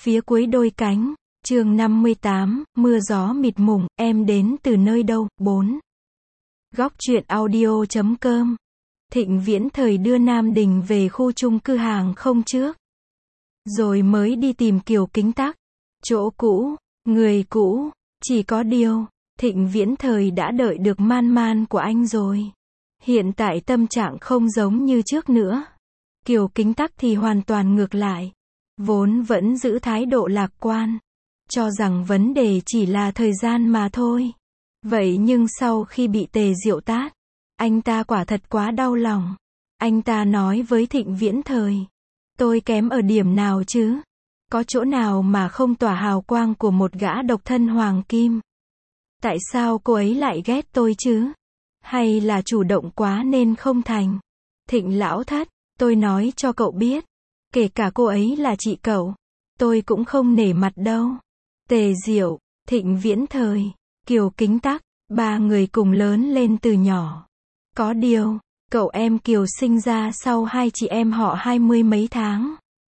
Phía cuối đôi cánh, chương 58, mưa gió mịt mùng, em đến từ nơi đâu, 4. Góc truyện audio.com. Thịnh Viễn Thời đưa Nam Đình về khu chung cư hàng không trước. Rồi mới đi tìm Kiều Kính Tắc. Chỗ cũ, người cũ, chỉ có điều, Thịnh Viễn Thời đã đợi được man man của anh rồi. Hiện tại tâm trạng không giống như trước nữa. Kiều Kính Tắc thì hoàn toàn ngược lại. Vốn vẫn giữ thái độ lạc quan, cho rằng vấn đề chỉ là thời gian mà thôi. Vậy nhưng sau khi bị Tề Diệu tát, anh ta quả thật quá đau lòng. Anh ta nói với Thịnh Viễn Thời, tôi kém ở điểm nào chứ? Có chỗ nào mà không tỏa hào quang của một gã độc thân hoàng kim? Tại sao cô ấy lại ghét tôi chứ? Hay là chủ động quá nên không thành? Thịnh lão thất, tôi nói cho cậu biết, kể cả cô ấy là chị cậu, tôi cũng không nể mặt đâu. Tề Diệu, Thịnh Viễn Thời, Kiều Kính Tắc, ba người cùng lớn lên từ nhỏ. Có điều, cậu em Kiều sinh ra sau hai chị em họ 20 mấy tháng.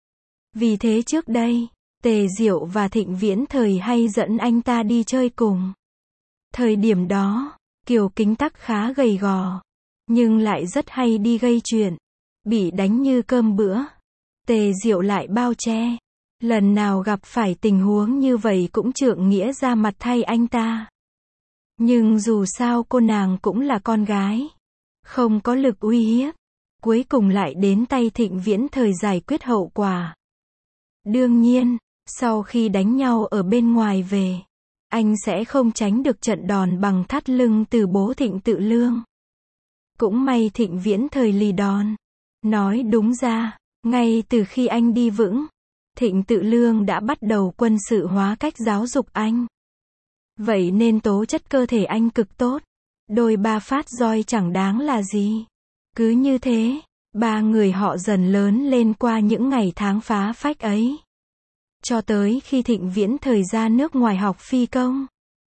Vì thế trước đây, Tề Diệu và Thịnh Viễn Thời hay dẫn anh ta đi chơi cùng. Thời điểm đó, Kiều Kính Tắc khá gầy gò, nhưng lại rất hay đi gây chuyện, bị đánh như cơm bữa. Tề Diệu lại bao che, lần nào gặp phải tình huống như vậy cũng trượng nghĩa ra mặt thay anh ta. Nhưng dù sao cô nàng cũng là con gái, không có lực uy hiếp, cuối cùng lại đến tay Thịnh Viễn Thời giải quyết hậu quả. Đương nhiên, sau khi đánh nhau ở bên ngoài về, anh sẽ không tránh được trận đòn bằng thắt lưng từ bố Thịnh Tự Lương. Cũng may Thịnh Viễn Thời lì đòn. Nói đúng ra, ngay từ khi anh đi vững, Thịnh Tự Lương đã bắt đầu quân sự hóa cách giáo dục anh. Vậy nên tố chất cơ thể anh cực tốt. Đôi ba phát roi chẳng đáng là gì. Cứ như thế, ba người họ dần lớn lên qua những ngày tháng phá phách ấy. Cho tới khi Thịnh Viễn Thời ra nước ngoài học phi công.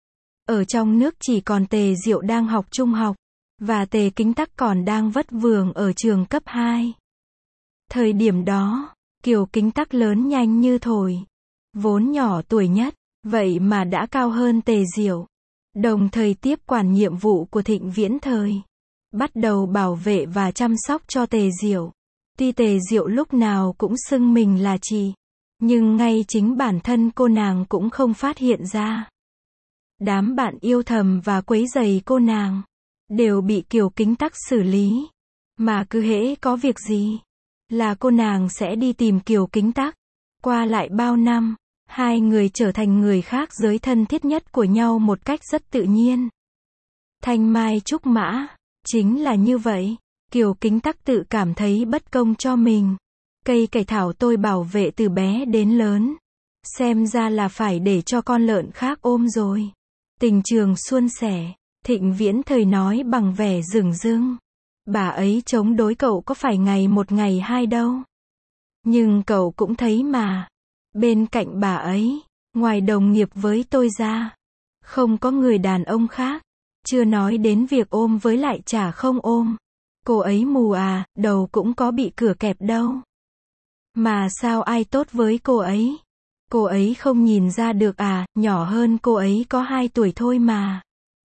Ở trong nước chỉ còn Tề Diệu đang học trung học, và Tề Kính Tắc còn đang vất vưởng ở trường cấp 2. Thời điểm đó, Kiều Kính Tắc lớn nhanh như thổi. Vốn nhỏ tuổi nhất, vậy mà đã cao hơn Tề Diệu. Đồng thời tiếp quản nhiệm vụ của Thịnh Viễn Thời. Bắt đầu bảo vệ và chăm sóc cho Tề Diệu. Tuy Tề Diệu lúc nào cũng xưng mình là chị, nhưng ngay chính bản thân cô nàng cũng không phát hiện ra. Đám bạn yêu thầm và quấy rầy cô nàng đều bị Kiều Kính Tắc xử lý. Mà cứ hễ có việc gì là cô nàng sẽ đi tìm Kiều Kính Tắc. Qua lại bao năm, hai người trở thành người khác giới thân thiết nhất của nhau một cách rất tự nhiên. Thanh mai trúc mã, chính là như vậy. Kiều Kính Tắc tự cảm thấy bất công cho mình. Cây cải thảo tôi bảo vệ từ bé đến lớn, xem ra là phải để cho con lợn khác ôm rồi. Tình trường suôn sẻ, Thịnh Viễn Thời nói bằng vẻ dửng dưng. Bà ấy chống đối cậu có phải ngày một ngày hai đâu. Nhưng cậu cũng thấy mà, bên cạnh bà ấy, ngoài đồng nghiệp với tôi ra, không có người đàn ông khác. Chưa nói đến việc ôm với lại chả không ôm. Cô ấy mù à, đầu cũng có bị cửa kẹp đâu. Mà sao ai tốt với cô ấy? Cô ấy không nhìn ra được à, nhỏ hơn cô ấy có 2 tuổi thôi mà.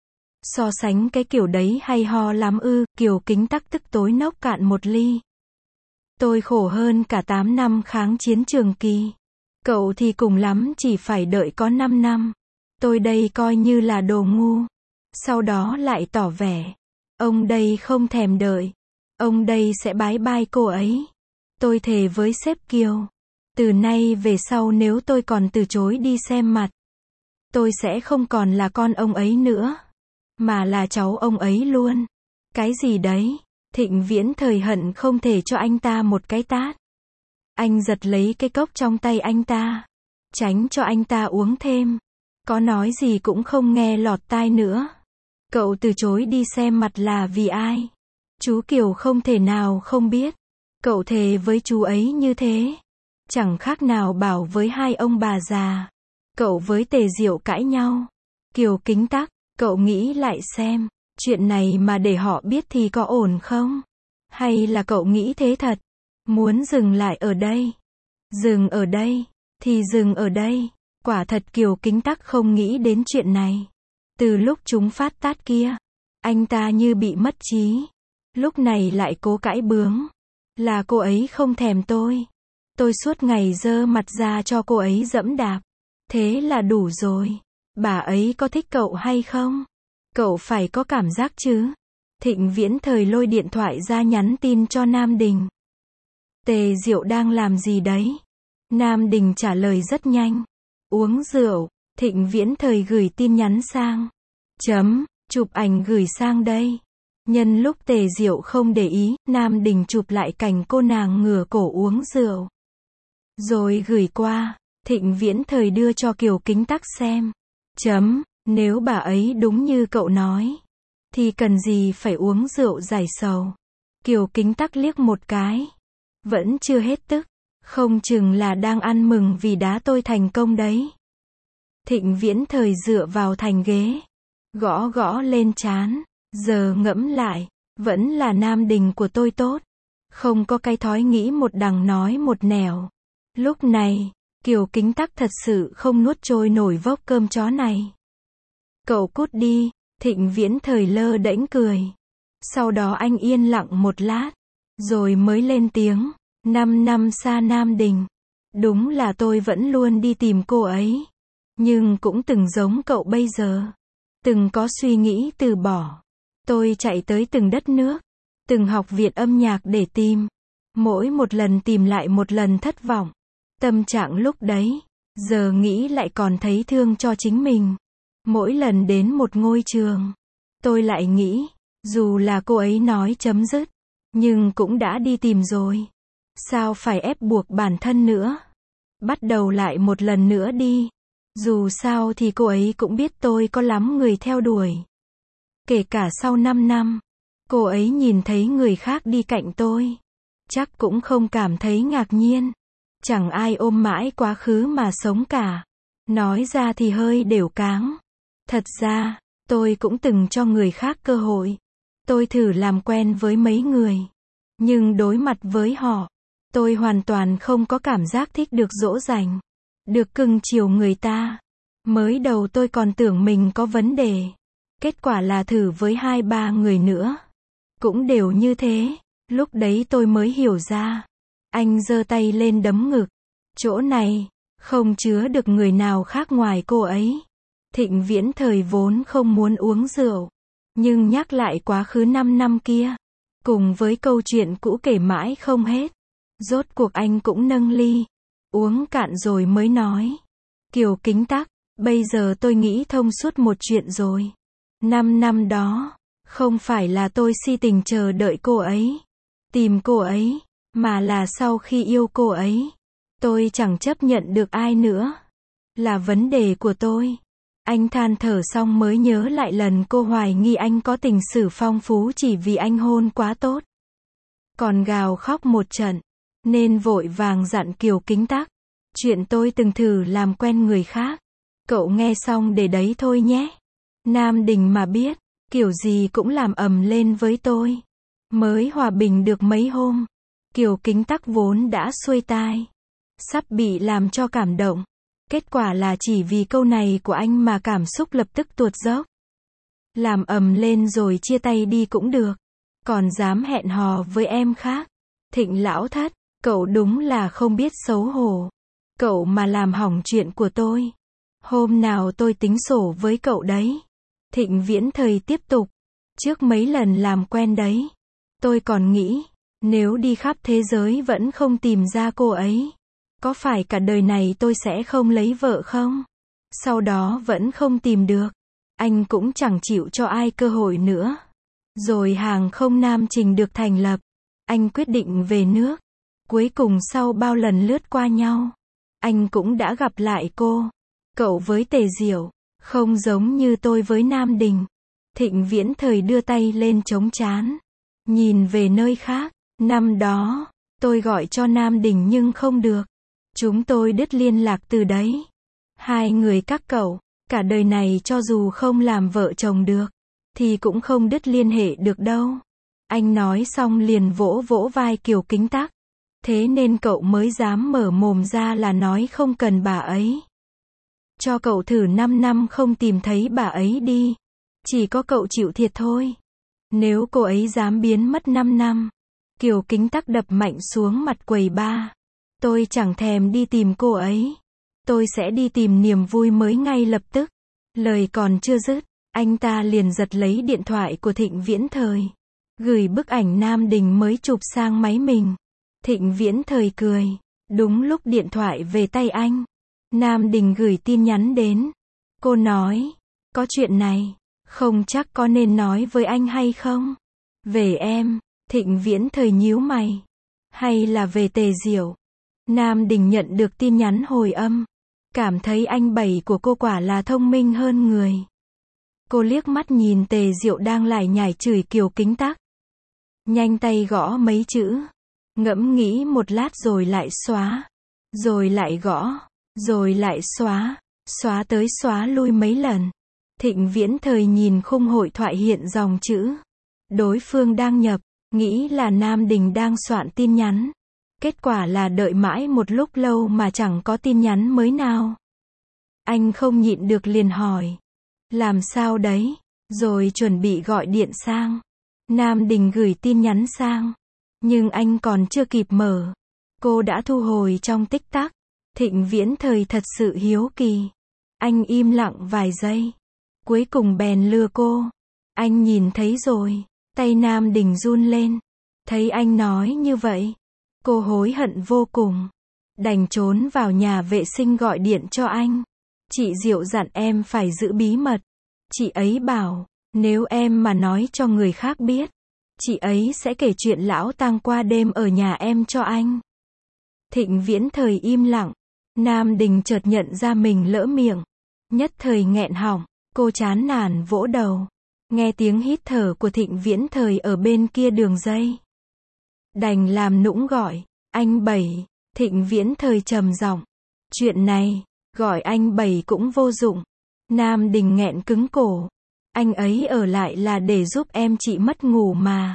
So sánh cái kiểu đấy hay ho lắm ư? Kiều Kính Tắc tức tối nốc cạn một ly. Tôi khổ hơn cả 8 năm kháng chiến Trường Kỳ. Cậu thì cùng lắm chỉ phải đợi có 5 năm. Tôi đây coi như là đồ ngu. Sau đó lại tỏ vẻ, ông đây không thèm đợi. Ông đây sẽ bái bai cô ấy. Tôi thề với sếp Kiều, từ nay về sau nếu tôi còn từ chối đi xem mặt, tôi sẽ không còn là con ông ấy nữa, mà là cháu ông ấy luôn. Cái gì đấy? Thịnh Viễn Thời hận không thể cho anh ta một cái tát. Anh giật lấy cái cốc trong tay anh ta, tránh cho anh ta uống thêm. Có nói gì cũng không nghe lọt tai nữa. Cậu từ chối đi xem mặt là vì ai? Chú Kiều không thể nào không biết. Cậu thề với chú ấy như thế, chẳng khác nào bảo với hai ông bà già. Cậu với Tề Diệu cãi nhau. Kiều Kính Tắc, cậu nghĩ lại xem, chuyện này mà để họ biết thì có ổn không? Hay là cậu nghĩ thế thật? Muốn dừng lại ở đây? Dừng ở đây, thì dừng ở đây. Quả thật Kiều Kính Tắc không nghĩ đến chuyện này. Từ lúc chúng phát tát kia, anh ta như bị mất trí. Lúc này lại cố cãi bướng. Là cô ấy không thèm tôi. Tôi suốt ngày giơ mặt ra cho cô ấy dẫm đạp. Thế là đủ rồi. Bà ấy có thích cậu hay không? Cậu phải có cảm giác chứ. Thịnh Viễn Thời lôi điện thoại ra nhắn tin cho Nam Đình. Tề Diệu đang làm gì đấy? Nam Đình trả lời rất nhanh. Uống rượu. Thịnh Viễn Thời gửi tin nhắn sang. Chụp ảnh gửi sang đây. Nhân lúc Tề Diệu không để ý, Nam Đình chụp lại cảnh cô nàng ngửa cổ uống rượu. Rồi gửi qua. Thịnh Viễn Thời đưa cho Kiều Kính Tắc xem. Nếu bà ấy đúng như cậu nói, thì cần gì phải uống rượu giải sầu. Kiều Kính Tắc liếc một cái. Vẫn chưa hết tức. Không chừng là đang ăn mừng vì đá tôi thành công đấy. Thịnh Viễn Thời dựa vào thành ghế. Gõ gõ lên trán. Giờ ngẫm lại, vẫn là Nam Đình của tôi tốt. Không có cái thói nghĩ một đằng nói một nẻo. Lúc này, Kiều Kính Tắc thật sự không nuốt trôi nổi vốc cơm chó này. Cậu cút đi. Thịnh Viễn Thời lơ đễnh cười. Sau đó anh yên lặng một lát, rồi mới lên tiếng. 5 năm xa Nam Đình. Đúng là tôi vẫn luôn đi tìm cô ấy. Nhưng cũng từng giống cậu bây giờ. Từng có suy nghĩ từ bỏ. Tôi chạy tới từng đất nước, từng học viện âm nhạc để tìm. Mỗi một lần tìm lại một lần thất vọng. Tâm trạng lúc đấy, giờ nghĩ lại còn thấy thương cho chính mình. Mỗi lần đến một ngôi trường, tôi lại nghĩ, dù là cô ấy nói chấm dứt, nhưng cũng đã đi tìm rồi. Sao phải ép buộc bản thân nữa? Bắt đầu lại một lần nữa đi. Dù sao thì cô ấy cũng biết tôi có lắm người theo đuổi. Kể cả sau 5 năm, cô ấy nhìn thấy người khác đi cạnh tôi, chắc cũng không cảm thấy ngạc nhiên. Chẳng ai ôm mãi quá khứ mà sống cả. Nói ra thì hơi đều cáng. Thật ra, tôi cũng từng cho người khác cơ hội. Tôi thử làm quen với mấy người. Nhưng đối mặt với họ, tôi hoàn toàn không có cảm giác thích được dỗ dành, được cưng chiều người ta. Mới đầu tôi còn tưởng mình có vấn đề. Kết quả là thử với 2-3 người nữa, cũng đều như thế. Lúc đấy tôi mới hiểu ra. Anh giơ tay lên đấm ngực. Chỗ này, không chứa được người nào khác ngoài cô ấy. Thịnh Viễn Thời vốn không muốn uống rượu. Nhưng nhắc lại quá khứ 5 năm kia. Cùng với câu chuyện cũ kể mãi không hết. Rốt cuộc anh cũng nâng ly. Uống cạn rồi mới nói. Kiều Kính Tắc, bây giờ tôi nghĩ thông suốt một chuyện rồi. 5 năm đó, không phải là tôi si tình chờ đợi cô ấy, tìm cô ấy, mà là sau khi yêu cô ấy, tôi chẳng chấp nhận được ai nữa. Là vấn đề của tôi. Anh than thở xong mới nhớ lại lần cô hoài nghi anh có tình sử phong phú chỉ vì anh hôn quá tốt. Còn gào khóc một trận, nên vội vàng dặn Kiều Kính Tắc. Chuyện tôi từng thử làm quen người khác. Cậu nghe xong để đấy thôi nhé. Nam Đình mà biết, kiểu gì cũng làm ầm lên với tôi. Mới hòa bình được mấy hôm, Kiều Kính Tắc vốn đã xuôi tai, sắp bị làm cho cảm động. Kết quả là chỉ vì câu này của anh mà cảm xúc lập tức tuột dốc. Làm ầm lên rồi chia tay đi cũng được. Còn dám hẹn hò với em khác. Thịnh lão thất, cậu đúng là không biết xấu hổ. Cậu mà làm hỏng chuyện của tôi. Hôm nào tôi tính sổ với cậu đấy. Thịnh Viễn Thời tiếp tục. Trước mấy lần làm quen đấy, tôi còn nghĩ, nếu đi khắp thế giới vẫn không tìm ra cô ấy, có phải cả đời này tôi sẽ không lấy vợ không? Sau đó vẫn không tìm được. Anh cũng chẳng chịu cho ai cơ hội nữa. Rồi hàng không Nam Trình được thành lập. Anh quyết định về nước. Cuối cùng sau bao lần lướt qua nhau, anh cũng đã gặp lại cô. Cậu với Tề Diệu, không giống như tôi với Nam Đình. Thịnh Viễn Thời đưa tay lên chống trán, nhìn về nơi khác. Năm đó, tôi gọi cho Nam Đình nhưng không được. Chúng tôi đứt liên lạc từ đấy. Hai người các cậu, cả đời này cho dù không làm vợ chồng được, thì cũng không đứt liên hệ được đâu. Anh nói xong liền vỗ vỗ vai Kiều Kính Tắc. Thế nên cậu mới dám mở mồm ra là nói không cần bà ấy. Cho cậu thử 5 năm không tìm thấy bà ấy đi. Chỉ có cậu chịu thiệt thôi. Nếu cô ấy dám biến mất 5 năm. Kiều Kính Tắc đập mạnh xuống mặt quầy bar. Tôi chẳng thèm đi tìm cô ấy. Tôi sẽ đi tìm niềm vui mới ngay lập tức. Lời còn chưa dứt, anh ta liền giật lấy điện thoại của Thịnh Viễn Thời. Gửi bức ảnh Nam Đình mới chụp sang máy mình. Thịnh Viễn Thời cười. Đúng lúc điện thoại về tay anh. Nam Đình gửi tin nhắn đến. Cô nói, có chuyện này, không chắc có nên nói với anh hay không? Về em, Thịnh Viễn Thời nhíu mày. Hay là về Tề Diệu? Nam Đình nhận được tin nhắn hồi âm. Cảm thấy anh Bảy của cô quả là thông minh hơn người. Cô liếc mắt nhìn Tề Diệu đang lải nhải chửi Kiều Kính Tắc. Nhanh tay gõ mấy chữ. Ngẫm nghĩ một lát rồi lại xóa. Rồi lại gõ. Rồi lại xóa. Xóa tới xóa lui mấy lần. Thịnh Viễn Thời nhìn khung hội thoại hiện dòng chữ. Đối phương đang nhập. Nghĩ là Nam Đình đang soạn tin nhắn. Kết quả là đợi mãi một lúc lâu mà chẳng có tin nhắn mới nào. Anh không nhịn được liền hỏi. Làm sao đấy? Rồi chuẩn bị gọi điện sang. Nam Đình gửi tin nhắn sang. Nhưng anh còn chưa kịp mở. Cô đã thu hồi trong tích tắc. Thịnh Viễn Thời thật sự hiếu kỳ. Anh im lặng vài giây. Cuối cùng bèn lừa cô. Anh nhìn thấy rồi. Tay Nam Đình run lên. Thấy anh nói như vậy. Cô hối hận vô cùng. Đành trốn vào nhà vệ sinh gọi điện cho anh. Chị Diệu dặn em phải giữ bí mật. Chị ấy bảo, nếu em mà nói cho người khác biết, chị ấy sẽ kể chuyện lão tang qua đêm ở nhà em cho anh. Thịnh Viễn Thời im lặng. Nam Đình chợt nhận ra mình lỡ miệng. Nhất thời nghẹn họng. Cô chán nản vỗ đầu. Nghe tiếng hít thở của Thịnh Viễn Thời ở bên kia đường dây. Đành làm nũng gọi. Anh Bảy. Thịnh Viễn Thời trầm giọng. Chuyện này, gọi anh Bảy cũng vô dụng. Nam Đình nghẹn cứng cổ. Anh ấy ở lại là để giúp em chị mất ngủ mà.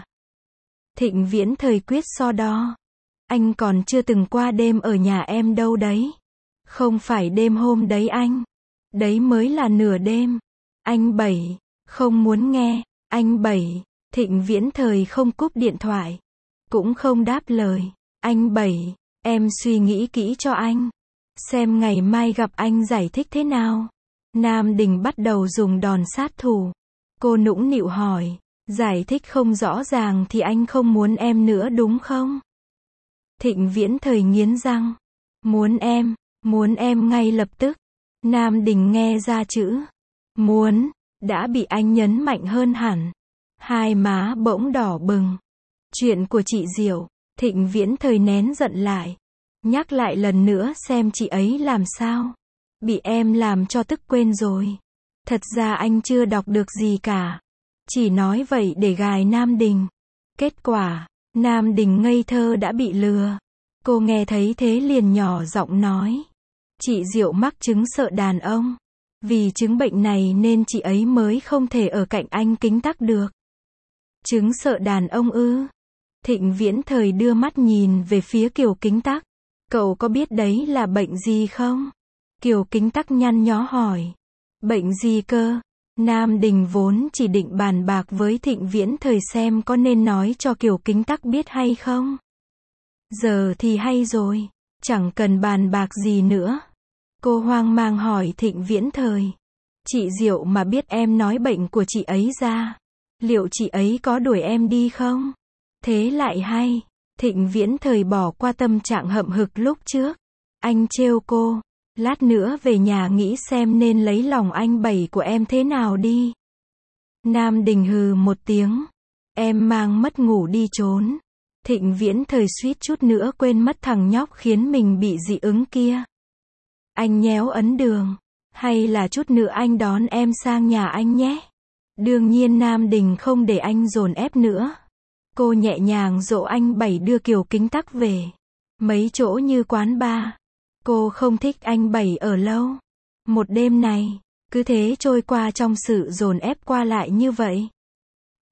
Thịnh Viễn Thời quyết so đo. Anh còn chưa từng qua đêm ở nhà em đâu đấy. Không phải đêm hôm đấy anh. Đấy mới là nửa đêm. Anh Bảy. Không muốn nghe. Anh Bảy. Thịnh Viễn Thời không cúp điện thoại. Cũng không đáp lời. Anh Bảy. Em suy nghĩ kỹ cho anh. Xem ngày mai gặp anh giải thích thế nào. Nam Đình bắt đầu dùng đòn sát thủ. Cô nũng nịu hỏi. Giải thích không rõ ràng thì anh không muốn em nữa đúng không? Thịnh Viễn Thời nghiến răng. Muốn em ngay lập tức. Nam Đình nghe ra chữ muốn, đã bị anh nhấn mạnh hơn hẳn. Hai má bỗng đỏ bừng. Chuyện của chị Diệu, Thịnh Viễn Thời nén giận lại. Nhắc lại lần nữa xem chị ấy làm sao. Bị em làm cho tức quên rồi. Thật ra anh chưa đọc được gì cả. Chỉ nói vậy để gài Nam Đình. Kết quả, Nam Đình ngây thơ đã bị lừa. Cô nghe thấy thế liền nhỏ giọng nói. Chị Diệu mắc chứng sợ đàn ông. Vì chứng bệnh này nên chị ấy mới không thể ở cạnh anh Kính Tắc được. Chứng sợ đàn ông ư? Thịnh Viễn Thời đưa mắt nhìn về phía Kiều Kính Tắc. Cậu có biết đấy là bệnh gì không? Kiều Kính Tắc nhăn nhó hỏi. Bệnh gì cơ? Nam Đình vốn chỉ định bàn bạc với Thịnh Viễn Thời xem có nên nói cho Kiều Kính Tắc biết hay không. Giờ thì hay rồi. Chẳng cần bàn bạc gì nữa. Cô hoang mang hỏi Thịnh Viễn Thời. Chị Diệu mà biết em nói bệnh của chị ấy ra. Liệu chị ấy có đuổi em đi không? Thế lại hay. Thịnh Viễn Thời bỏ qua tâm trạng hậm hực lúc trước. Anh trêu cô. Lát nữa về nhà nghĩ xem nên lấy lòng anh Bảy của em thế nào đi. Nam Đình hừ một tiếng. Em mang mất ngủ đi trốn. Thịnh Viễn Thời suýt chút nữa quên mất thằng nhóc khiến mình bị dị ứng kia. Anh nhéo ấn đường. Hay là chút nữa anh đón em sang nhà anh nhé. Đương nhiên Nam Đình không để anh dồn ép nữa. Cô nhẹ nhàng dỗ anh Bảy đưa Kiều Kính Tắc về. Mấy chỗ như quán bar. Cô không thích anh Bảy ở lâu. Một đêm này, cứ thế trôi qua trong sự dồn ép qua lại như vậy.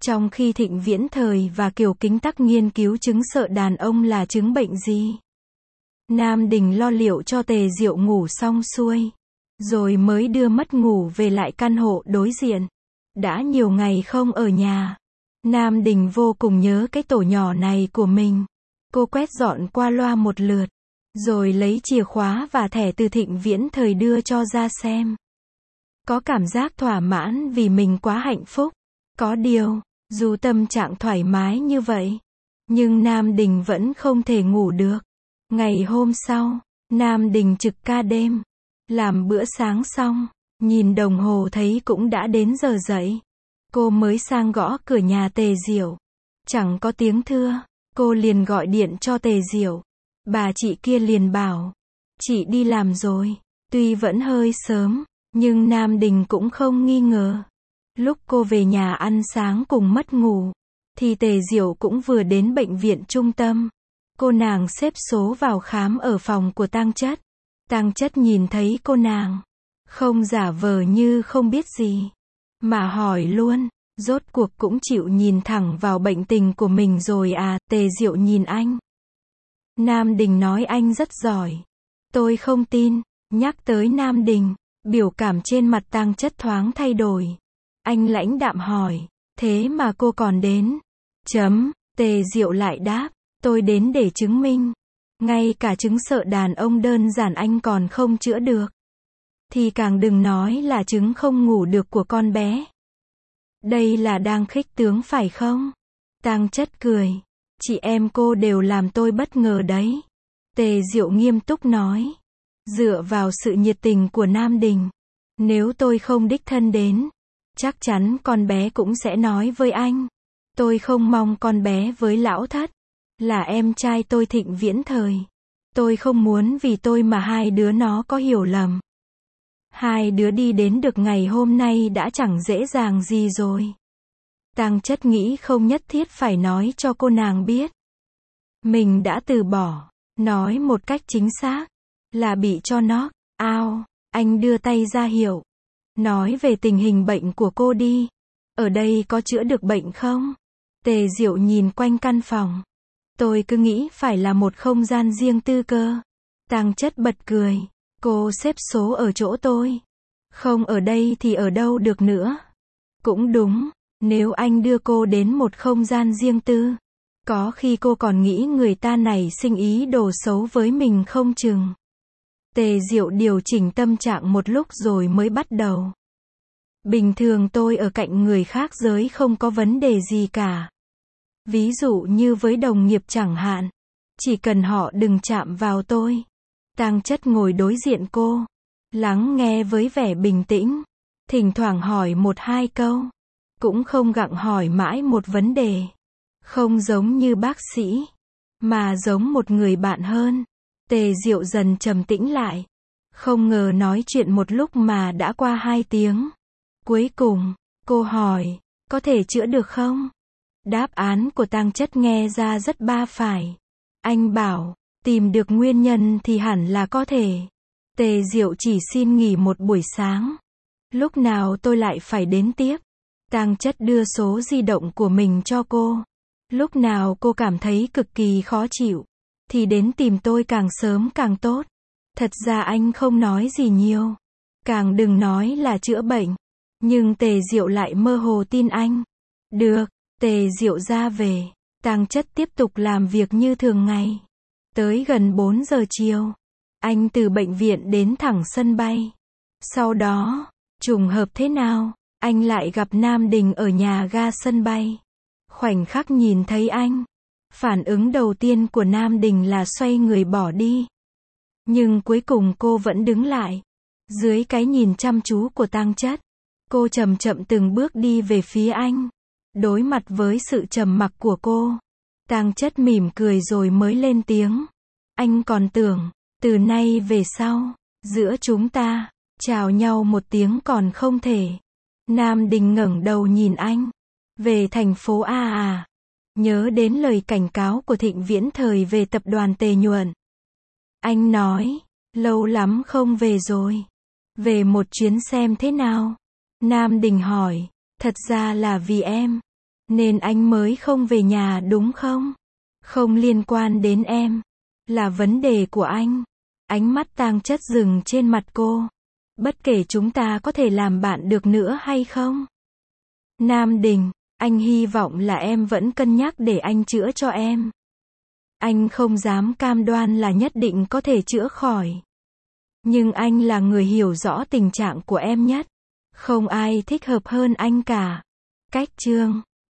Trong khi Thịnh Viễn Thời và Kiều Kính Tắc nghiên cứu chứng sợ đàn ông là chứng bệnh gì. Nam Đình lo liệu cho Tề Diệu ngủ xong xuôi, rồi mới đưa mất ngủ về lại căn hộ đối diện. Đã nhiều ngày không ở nhà, Nam Đình vô cùng nhớ cái tổ nhỏ này của mình. Cô quét dọn qua loa một lượt, rồi lấy chìa khóa và thẻ từ Thịnh Viễn Thời đưa cho ra xem. Có cảm giác thỏa mãn vì mình quá hạnh phúc. Có điều, dù tâm trạng thoải mái như vậy, nhưng Nam Đình vẫn không thể ngủ được. Ngày hôm sau, Nam Đình trực ca đêm, làm bữa sáng xong, nhìn đồng hồ thấy cũng đã đến giờ dậy. Cô mới sang gõ cửa nhà Tề Diệu. Chẳng có tiếng thưa, cô liền gọi điện cho Tề Diệu. Bà chị kia liền bảo, chị đi làm rồi. Tuy vẫn hơi sớm, nhưng Nam Đình cũng không nghi ngờ. Lúc cô về nhà ăn sáng cùng mất ngủ, thì Tề Diệu cũng vừa đến bệnh viện trung tâm. Cô nàng xếp số vào khám ở phòng của Tang Chất. Tang Chất nhìn thấy cô nàng, không giả vờ như không biết gì, mà hỏi luôn, rốt cuộc cũng chịu nhìn thẳng vào bệnh tình của mình rồi à. Tề Diệu nhìn anh. Nam Đình nói anh rất giỏi. Tôi không tin. Nhắc tới Nam Đình, biểu cảm trên mặt Tang Chất thoáng thay đổi. Anh lãnh đạm hỏi, thế mà cô còn đến? Tề Diệu lại đáp, tôi đến để chứng minh. Ngay cả chứng sợ đàn ông đơn giản anh còn không chữa được, thì càng đừng nói là chứng không ngủ được của con bé. Đây là đang khích tướng phải không? Tang Chất cười, chị em cô đều làm tôi bất ngờ đấy. Tề Diệu nghiêm túc nói, dựa vào sự nhiệt tình của Nam Đình, nếu tôi không đích thân đến, chắc chắn con bé cũng sẽ nói với anh. Tôi không mong con bé với lão Thất, là em trai tôi Thịnh Viễn Thời. Tôi không muốn vì tôi mà hai đứa nó có hiểu lầm. Hai đứa đi đến được ngày hôm nay đã chẳng dễ dàng gì rồi. Tang Chất nghĩ không nhất thiết phải nói cho cô nàng biết. Mình đã từ bỏ, nói một cách chính xác, là bị cho knock out. Anh đưa tay ra hiệu, nói về tình hình bệnh của cô đi. Ở đây có chữa được bệnh không? Tề Diệu nhìn quanh căn phòng. Tôi cứ nghĩ phải là một không gian riêng tư cơ. Tang Chất bật cười. Cô xếp số ở chỗ tôi. Không ở đây thì ở đâu được nữa. Cũng đúng, nếu anh đưa cô đến một không gian riêng tư, có khi cô còn nghĩ người ta này sinh ý đồ xấu với mình không chừng. Tề Diệu điều chỉnh tâm trạng một lúc rồi mới bắt đầu. Bình thường tôi ở cạnh người khác giới không có vấn đề gì cả. Ví dụ như với đồng nghiệp chẳng hạn. Chỉ cần họ đừng chạm vào tôi. Tang Chất ngồi đối diện cô, lắng nghe với vẻ bình tĩnh, thỉnh thoảng hỏi một hai câu, cũng không gặng hỏi mãi một vấn đề. Không giống như bác sĩ, mà giống một người bạn hơn. Tề Diệu dần trầm tĩnh lại. Không ngờ nói chuyện một lúc mà đã qua 2 tiếng. Cuối cùng, cô hỏi, có thể chữa được không? Đáp án của Tang Chất nghe ra rất ba phải. Anh bảo, tìm được nguyên nhân thì hẳn là có thể. Tề Diệu chỉ xin nghỉ một buổi sáng. Lúc nào tôi lại phải đến tiếp? Tang Chất đưa số di động của mình cho cô. Lúc nào cô cảm thấy cực kỳ khó chịu, thì đến tìm tôi càng sớm càng tốt. Thật ra anh không nói gì nhiều, càng đừng nói là chữa bệnh. Nhưng Tề Diệu lại mơ hồ tin anh. Được, Tề Diệu ra về. Tang Chất tiếp tục làm việc như thường ngày. Tới gần 4 giờ chiều, anh từ bệnh viện đến thẳng sân bay. Sau đó, trùng hợp thế nào, anh lại gặp Nam Đình ở nhà ga sân bay. Khoảnh khắc nhìn thấy anh, phản ứng đầu tiên của Nam Đình là xoay người bỏ đi. Nhưng cuối cùng cô vẫn đứng lại. Dưới cái nhìn chăm chú của Tang Chất, cô chậm chậm từng bước đi về phía anh. Đối mặt với sự trầm mặc của cô, Tang Chất mỉm cười rồi mới lên tiếng. Anh còn tưởng, từ nay về sau, giữa chúng ta, chào nhau một tiếng còn không thể. Nam Đình ngẩng đầu nhìn anh. Về thành phố A à? Nhớ đến lời cảnh cáo của Thịnh Viễn Thời về tập đoàn Tề Nhuận. Anh nói, lâu lắm không về rồi. Về một chuyến xem thế nào? Nam Đình hỏi, thật ra là vì em. Nên anh mới không về nhà đúng không? Không liên quan đến em. Là vấn đề của anh. Ánh mắt tang chất dừng trên mặt cô. Bất kể chúng ta có thể làm bạn được nữa hay không? Nam Đình, anh hy vọng là em vẫn cân nhắc để anh chữa cho em. Anh không dám cam đoan là nhất định có thể chữa khỏi. Nhưng anh là người hiểu rõ tình trạng của em nhất. Không ai thích hợp hơn anh cả. Cách chương